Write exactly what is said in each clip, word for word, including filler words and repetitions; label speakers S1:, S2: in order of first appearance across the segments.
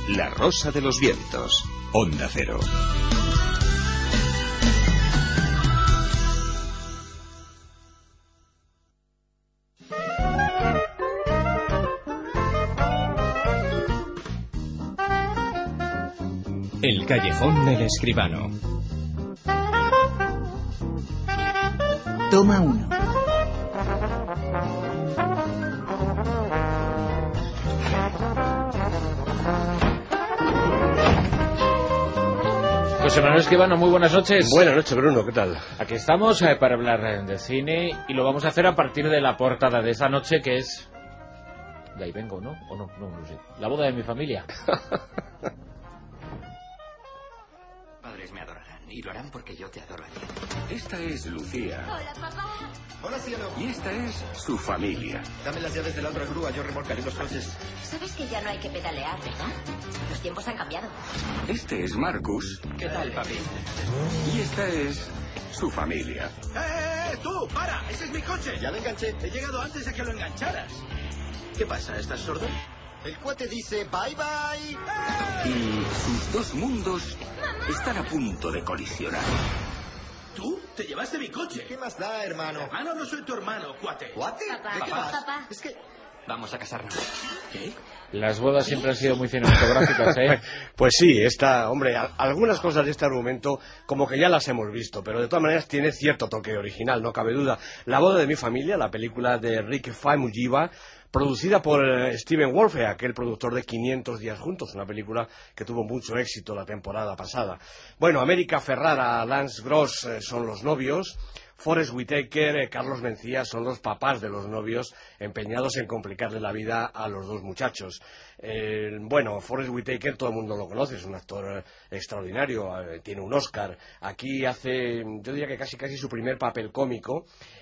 S1: La Rosa de los Vientos. Onda Cero.
S2: El callejón del escribano.
S3: Toma uno.
S4: José Manuel Escribano, muy buenas noches.
S5: Buenas noches, Bruno, ¿qué tal?
S4: Aquí estamos eh, para hablar de cine y lo vamos a hacer a partir de la portada de esta noche, que es... De ahí vengo, ¿no? ¿O no? No, no sé. La boda de mi familia.
S6: Padres me adorarán y lo harán porque yo te adoro a ti.
S7: Esta es Lucía.
S8: Hola, papá.
S9: Hola, cielo.
S7: Y esta es su familia.
S9: Dame las llaves de la otra grúa, yo remolcaré los coches.
S8: Sabes que ya no hay que pedalear, ¿verdad? Los tiempos han cambiado.
S7: Este es Marcus.
S6: ¿Qué tal, papi?
S7: Y esta es su familia.
S9: ¡Eh, eh, tú! ¡Para! ¡Ese es mi coche! Ya lo enganché. He llegado antes de que lo engancharas. ¿Qué pasa? ¿Estás sordo? El cuate dice bye bye.
S7: Y sus dos mundos están a punto de colisionar.
S9: ¿Tú? ¿Te llevaste mi coche? ¿Qué más da, hermano? Hermano, no soy tu hermano, cuate. ¿Cuate?
S8: Papá,
S9: ¿De qué
S8: papá,
S9: vas?
S8: papá.
S9: Es que...
S6: Vamos a casarnos.
S9: ¿Qué?
S4: Las bodas siempre han sido muy cinematográficas, ¿eh?
S5: Pues sí, esta, hombre, a- algunas cosas de este argumento como que ya las hemos visto, pero de todas maneras tiene cierto toque original, no cabe duda. La boda de mi familia, la película de Rick Famuyiwa, producida por eh, Steven Wolfe, aquel productor de quinientos días juntos, una película que tuvo mucho éxito la temporada pasada. Bueno, América Ferrara, Lance Gross eh, son los novios. Forest Whitaker, eh, Carlos Mencía son los papás de los novios empeñados en complicarle la vida a los dos muchachos. Eh, bueno, Forest Whitaker todo el mundo lo conoce, es un actor eh, extraordinario, eh, tiene un Oscar. Aquí hace, yo diría que casi casi su primer papel cómico.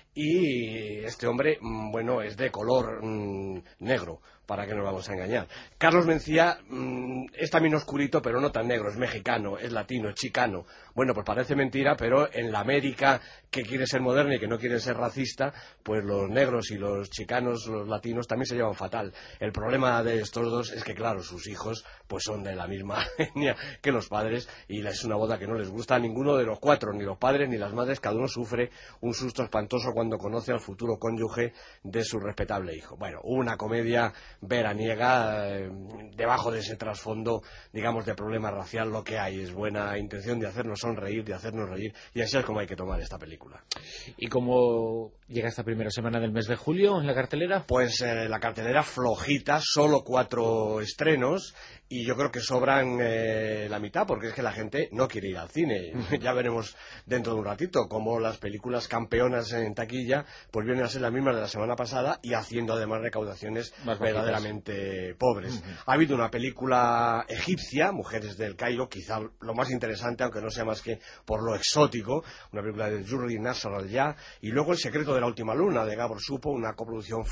S5: Y este hombre, mm, bueno, es de color mm, negro, para que nos vamos a engañar. Carlos Mencía mm, es también oscurito, pero no tan negro, es mexicano, es latino, es chicano. Bueno, pues parece mentira, pero en la América que quiere ser moderna y que no quiere ser racista, pues los negros y los chicanos, los latinos, también se llevan fatal. El problema de estos dos es que, claro, sus hijos pues son de la misma etnia que los padres, y es una boda que no les gusta a ninguno de los cuatro, ni los padres ni las madres. Cada uno sufre un susto espantoso cuando conoce al futuro cónyuge de su respetable hijo. Bueno, una comedia veraniega, eh, debajo de ese trasfondo, digamos, de problema racial, lo que hay es buena intención de hacernos sonreír, de hacernos reír, y así es como hay que tomar esta película.
S4: ¿Y cómo llega esta primera semana del mes de julio en la cartelera?
S5: Pues eh, la cartelera flojita, solo cuatro estrenos, y yo creo que sobran eh, la mitad, porque es que la gente no quiere ir al cine. Ya veremos dentro de un ratito cómo las películas campeonas en taquilla pues vienen a ser las mismas de la semana pasada, y haciendo además recaudaciones
S4: Más
S5: verdaderamente pobres. Uh-huh. Ha habido una película egipcia, Mujeres del Cairo, quizá lo más interesante, aunque no sea más que por lo exótico, una película de Yuri Nasser Al-Jaa, y luego El secreto de la última luna, de Gabor Supo, una coproducción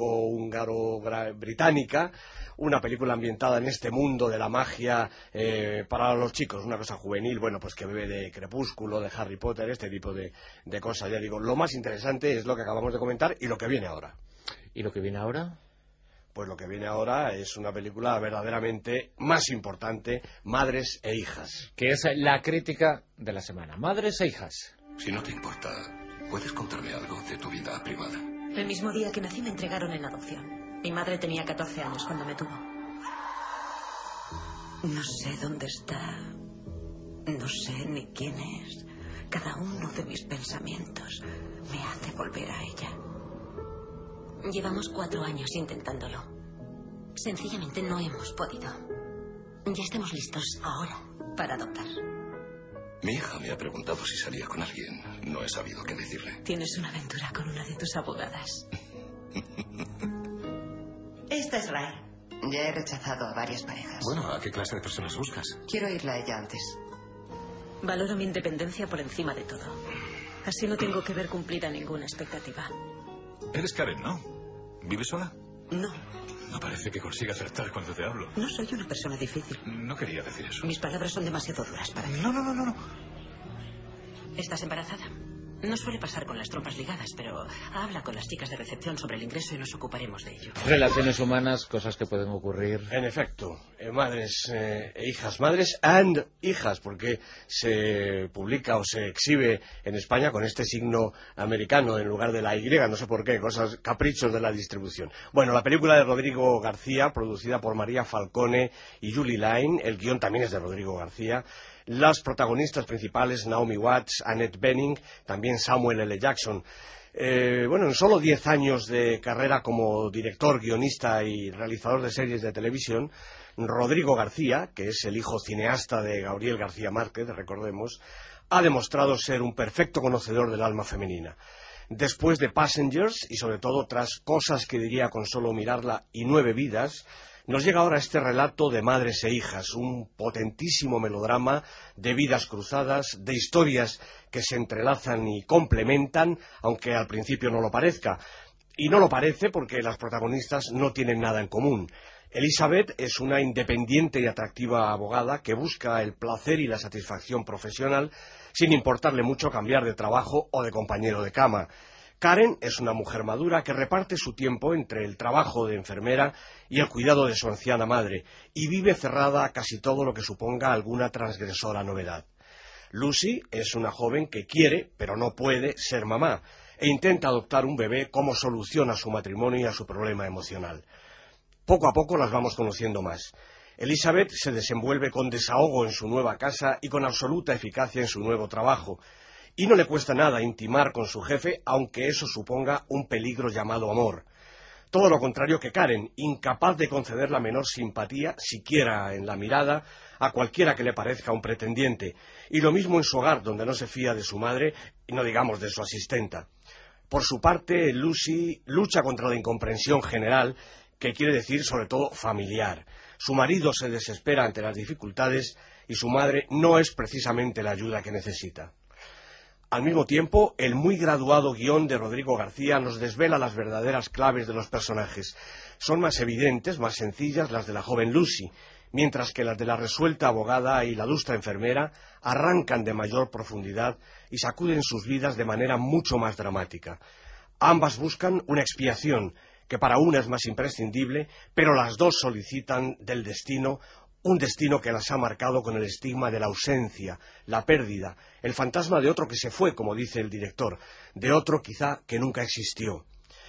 S5: franco-húngaro-británica, una película ambientada en este mundo de la magia eh, para los chicos, una cosa juvenil, bueno, pues que bebe de Crepúsculo, de Harry Potter, este tipo de, de cosas. Ya digo, lo más interesante es lo que acabamos de comentar y lo que viene ahora.
S4: ¿Y lo que viene ahora?
S5: Pues lo que viene ahora es una película verdaderamente más importante, Madres e Hijas.
S4: Que es la crítica de la semana, Madres e Hijas.
S10: Si no te importa, ¿puedes contarme algo de tu vida privada?
S11: El mismo día que nací me entregaron en adopción. Mi madre tenía catorce años cuando me tuvo. No sé dónde está. No sé ni quién es. Cada uno de mis pensamientos me hace volver a ella. Llevamos cuatro años intentándolo. Sencillamente no hemos podido. Ya estamos listos ahora para adoptar.
S10: Mi hija me ha preguntado si salía con alguien. No he sabido qué decirle.
S11: Tienes una aventura con una de tus abogadas.
S12: Esta es Ray. Ya he rechazado a varias parejas.
S10: Bueno, ¿a qué clase de personas buscas?
S12: Quiero irla a ella antes.
S11: Valoro mi independencia por encima de todo. Así no tengo que ver cumplida ninguna expectativa.
S10: Eres Karen, ¿no? ¿Vives sola?
S11: No.
S10: No parece que consiga acertar cuando te hablo.
S11: No soy una persona difícil.
S10: No quería decir eso.
S11: Mis palabras son demasiado duras para mí.
S10: No, no, no, no, no.
S11: ¿Estás embarazada? No suele pasar con las trompas ligadas, pero habla con las chicas de recepción sobre el ingreso y nos ocuparemos de ello.
S4: Relaciones humanas, cosas que pueden ocurrir.
S5: En efecto, eh, madres eh, e hijas, madres and hijas, porque se publica o se exhibe en España con este signo americano en lugar de la Y, no sé por qué, cosas, caprichos de la distribución. Bueno, la película de Rodrigo García, producida por María Falcone y Julie Line, el guión también es de Rodrigo García. Las protagonistas principales, Naomi Watts, Annette Bening, también Samuel L. Jackson. Eh, bueno, en solo diez años de carrera como director, guionista y realizador de series de televisión, Rodrigo García, que es el hijo cineasta de Gabriel García Márquez, recordemos, ha demostrado ser un perfecto conocedor del alma femenina. Después de Passengers, y sobre todo tras Cosas que diría con solo mirarla y Nueve vidas, nos llega ahora este relato de madres e hijas, un potentísimo melodrama de vidas cruzadas, de historias que se entrelazan y complementan, aunque al principio no lo parezca. Y no lo parece porque las protagonistas no tienen nada en común. Elizabeth es una independiente y atractiva abogada que busca el placer y la satisfacción profesional sin importarle mucho cambiar de trabajo o de compañero de cama. Karen es una mujer madura que reparte su tiempo entre el trabajo de enfermera y el cuidado de su anciana madre, y vive cerrada a casi todo lo que suponga alguna transgresora novedad. Lucy es una joven que quiere, pero no puede, ser mamá, e intenta adoptar un bebé como solución a su matrimonio y a su problema emocional. Poco a poco las vamos conociendo más. Elizabeth se desenvuelve con desahogo en su nueva casa y con absoluta eficacia en su nuevo trabajo. Y no le cuesta nada intimar con su jefe, aunque eso suponga un peligro llamado amor. Todo lo contrario que Karen, incapaz de conceder la menor simpatía, siquiera en la mirada, a cualquiera que le parezca un pretendiente. Y lo mismo en su hogar, donde no se fía de su madre, y no digamos de su asistenta. Por su parte, Lucy lucha contra la incomprensión general, que quiere decir sobre todo familiar. Su marido se desespera ante las dificultades y su madre no es precisamente la ayuda que necesita. Al mismo tiempo, el muy graduado guión de Rodrigo García nos desvela las verdaderas claves de los personajes. Son más evidentes, más sencillas las de la joven Lucy, mientras que las de la resuelta abogada y la adusta enfermera arrancan de mayor profundidad y sacuden sus vidas de manera mucho más dramática. Ambas buscan una expiación, que para una es más imprescindible, pero las dos solicitan del destino un destino que las ha marcado con el estigma de la ausencia, la pérdida, el fantasma de otro que se fue, como dice el director, de otro quizá que nunca existió.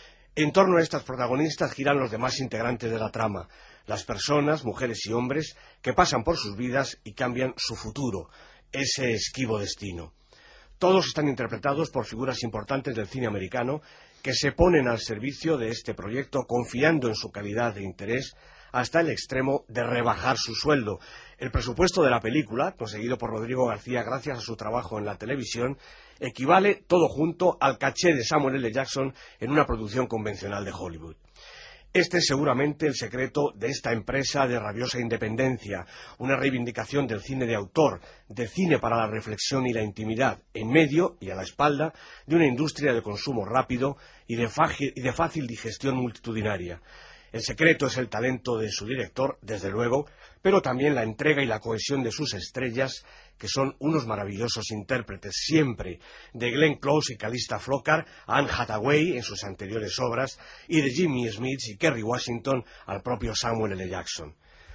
S5: En torno a estas protagonistas giran los demás integrantes de la trama, las personas, mujeres y hombres, que pasan por sus vidas y cambian su futuro, ese esquivo destino. Todos están interpretados por figuras importantes del cine americano que se ponen al servicio de este proyecto confiando en su calidad de interés hasta el extremo de rebajar su sueldo. El presupuesto de la película, conseguido por Rodrigo García gracias a su trabajo en la televisión, equivale todo junto al caché de Samuel L. Jackson en una producción convencional de Hollywood. Este es seguramente el secreto de esta empresa de rabiosa independencia, una reivindicación del cine de autor, de cine para la reflexión y la intimidad, en medio y a la espalda de una industria de consumo rápido y de, y de fácil digestión multitudinaria. El secreto es el talento de su director, desde luego, pero también la entrega y la cohesión de sus estrellas, que son unos maravillosos intérpretes siempre, de Glenn Close y Calista Flockhart a Anne Hathaway en sus anteriores obras, y de Jimmy Smith y Kerry Washington al propio Samuel L. Jackson.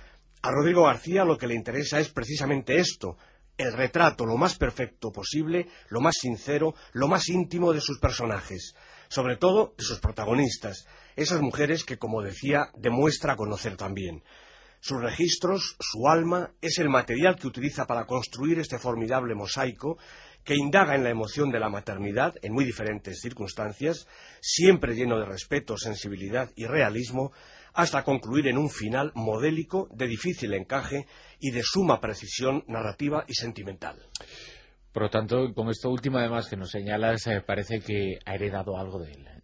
S5: A Rodrigo García lo que le interesa es precisamente esto, el retrato lo más perfecto posible, lo más sincero, lo más íntimo de sus personajes, sobre todo de sus protagonistas, esas mujeres que, como decía, demuestra conocer también. Sus registros, su alma, es el material que utiliza para construir este formidable mosaico que indaga en la emoción de la maternidad en muy diferentes circunstancias, siempre lleno de respeto, sensibilidad y realismo, hasta concluir en un final modélico, de difícil encaje y de suma precisión narrativa y sentimental.
S4: Por lo tanto, con esto último además que nos señalas, eh, parece que ha heredado algo de él,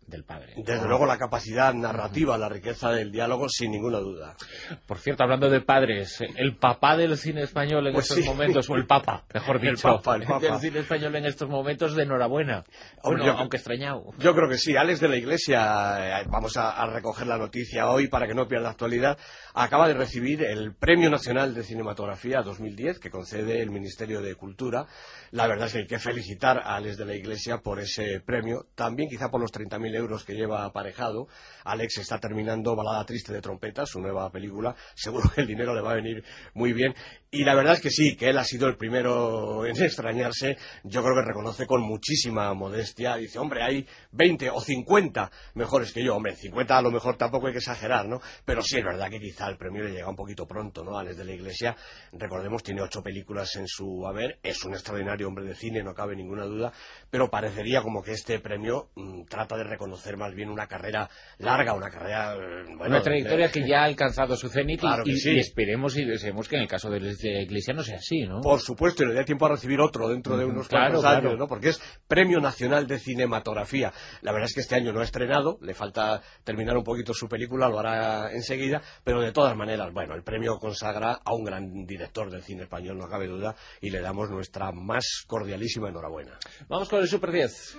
S4: del padre.
S5: Desde luego la capacidad narrativa, la riqueza del diálogo, sin ninguna duda.
S4: Por cierto, hablando de padres, el papá del cine español en
S5: pues
S4: estos
S5: sí.
S4: momentos, o el papa, mejor dicho,
S5: el papa, el papa.
S4: del cine español en estos momentos, de enhorabuena. Bueno,
S5: yo,
S4: aunque extrañado.
S5: Yo creo que sí. Alex de la Iglesia, eh, vamos a, a recoger la noticia hoy para que no pierda actualidad, acaba de recibir el Premio Nacional de Cinematografía dos mil diez que concede el Ministerio de Cultura. La verdad es que hay que felicitar a Alex de la Iglesia por ese premio, también quizá por los treinta mil euros que lleva aparejado. Alex está terminando Balada Triste de Trompeta, su nueva película, seguro que el dinero le va a venir muy bien, y la verdad es que sí, que él ha sido el primero en extrañarse. Yo creo que reconoce con muchísima modestia, dice, hombre, hay veinte o cincuenta mejores que yo, hombre, cincuenta a lo mejor tampoco hay que exagerar, ¿no? Pero sí es verdad que quizá el premio le llega un poquito pronto, ¿no? Alex de la Iglesia, recordemos, tiene ocho películas en su haber, es un extraordinario hombre de cine, no cabe ninguna duda, pero parecería como que este premio mmm, trata de reconocer más bien una carrera larga, una carrera... Bueno,
S4: una trayectoria
S5: de...
S4: que ya ha alcanzado su cenit,
S5: claro
S4: y,
S5: sí.
S4: y esperemos y deseemos que en el caso de la Iglesia no sea así, ¿no?
S5: Por supuesto, y le dé tiempo a recibir otro dentro de unos
S4: claro,
S5: cuantos años,
S4: claro.
S5: ¿no? Porque es Premio Nacional de Cinematografía. La verdad es que este año no ha estrenado, le falta terminar un poquito su película, lo hará enseguida, pero de todas maneras, bueno, el premio consagra a un gran director del cine español, no cabe duda, y le damos nuestra más cordialísima enhorabuena.
S4: Vamos con el Super diez.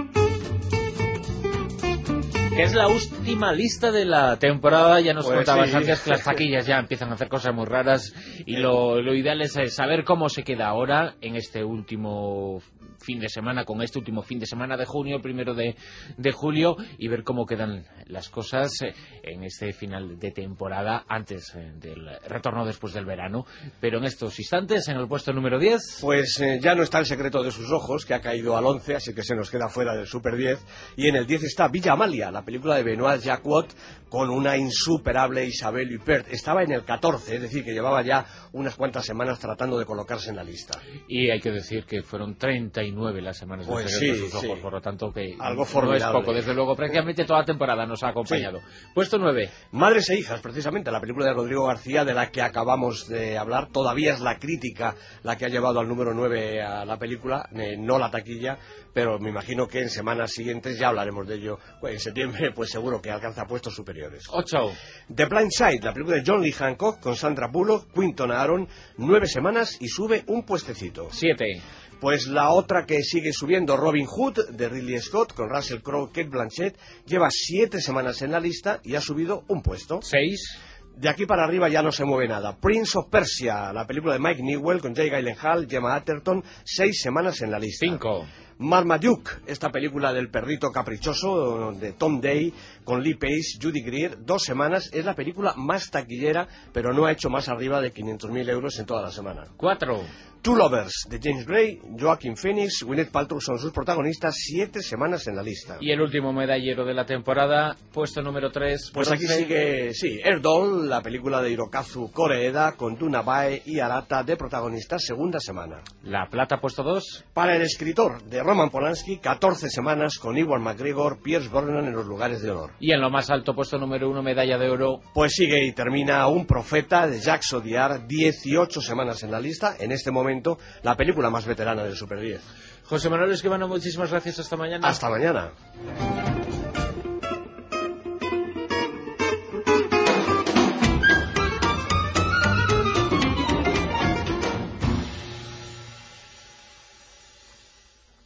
S4: Que es la última lista de la temporada. Ya nos
S5: pues
S4: contabas
S5: sí.
S4: antes que las taquillas ya empiezan a hacer cosas muy raras y lo, lo ideal es saber cómo se queda ahora en este último fin de semana, con este último fin de semana de junio, primero de, de julio, y ver cómo quedan las cosas en este final de temporada antes del retorno después del verano. Pero en estos instantes, en el puesto número diez...
S5: Pues eh, ya no está El secreto de sus ojos, que ha caído al once, así que se nos queda fuera del Super diez, y en el diez está Villa Amalia, la película de Benoît Jacquot, con una insuperable Isabelle Huppert. Estaba en el catorce, es decir, que llevaba ya unas cuantas semanas tratando de colocarse en la lista.
S4: Y hay que decir que fueron treinta y nueve las semanas
S5: pues
S4: del secreto
S5: sí,
S4: de sus ojos,
S5: sí.
S4: por lo tanto que
S5: algo formidable.
S4: No es poco, desde luego, prácticamente toda la temporada nos ha acompañado. Sí. Puesto nueve.
S5: Madres e hijas, precisamente, la película de Rodrigo García, de la que acabamos de hablar. Todavía es la crítica la que ha llevado al número nueve a la película, eh, no la taquilla, pero me imagino que en semanas siguientes ya hablaremos de ello. En septiembre, pues seguro que alcanza puestos superiores.
S4: ocho.
S5: The Blind Side, la película de John Lee Hancock, con Sandra Bullock, Quinton Aaron, nueve semanas y sube un puestecito.
S4: siete.
S5: Pues la otra que sigue subiendo, Robin Hood, de Ridley Scott, con Russell Crowe, Cate Blanchett, lleva siete semanas en la lista y ha subido un puesto.
S4: seis.
S5: De aquí para arriba ya no se mueve nada. Prince of Persia, la película de Mike Newell, con Jake Gyllenhaal, Gemma Arterton, seis semanas en la lista.
S4: cinco.
S5: Marmaduke, esta película del perrito caprichoso de Tom Day, con Lee Pace, Judy Greer, dos semanas, es la película más taquillera, pero no ha hecho más arriba de quinientos mil euros en toda la semana.
S4: cuatro.
S5: Two Lovers, de James Gray, Joaquin Phoenix, Gwyneth Paltrow son sus protagonistas, siete semanas en la lista.
S4: Y el último medallero de la temporada, puesto número tres.
S5: Pues aquí sigue, sí, Erdol, la película de Hirokazu Koreeda, con Duna Bae y Arata de protagonistas, segunda semana.
S4: La plata, puesto dos.
S5: Para el escritor de Roman Polanski, catorce semanas, con Ewan McGregor, Pierce Brosnan en los lugares de honor.
S4: Y en lo más alto, puesto número uno, medalla de oro.
S5: Pues sigue y termina Un profeta, de Jacques Audiard, dieciocho semanas en la lista, en este momento la película más veterana del Super diez.
S4: José Manuel Escribano, muchísimas gracias, hasta mañana.
S5: Hasta mañana.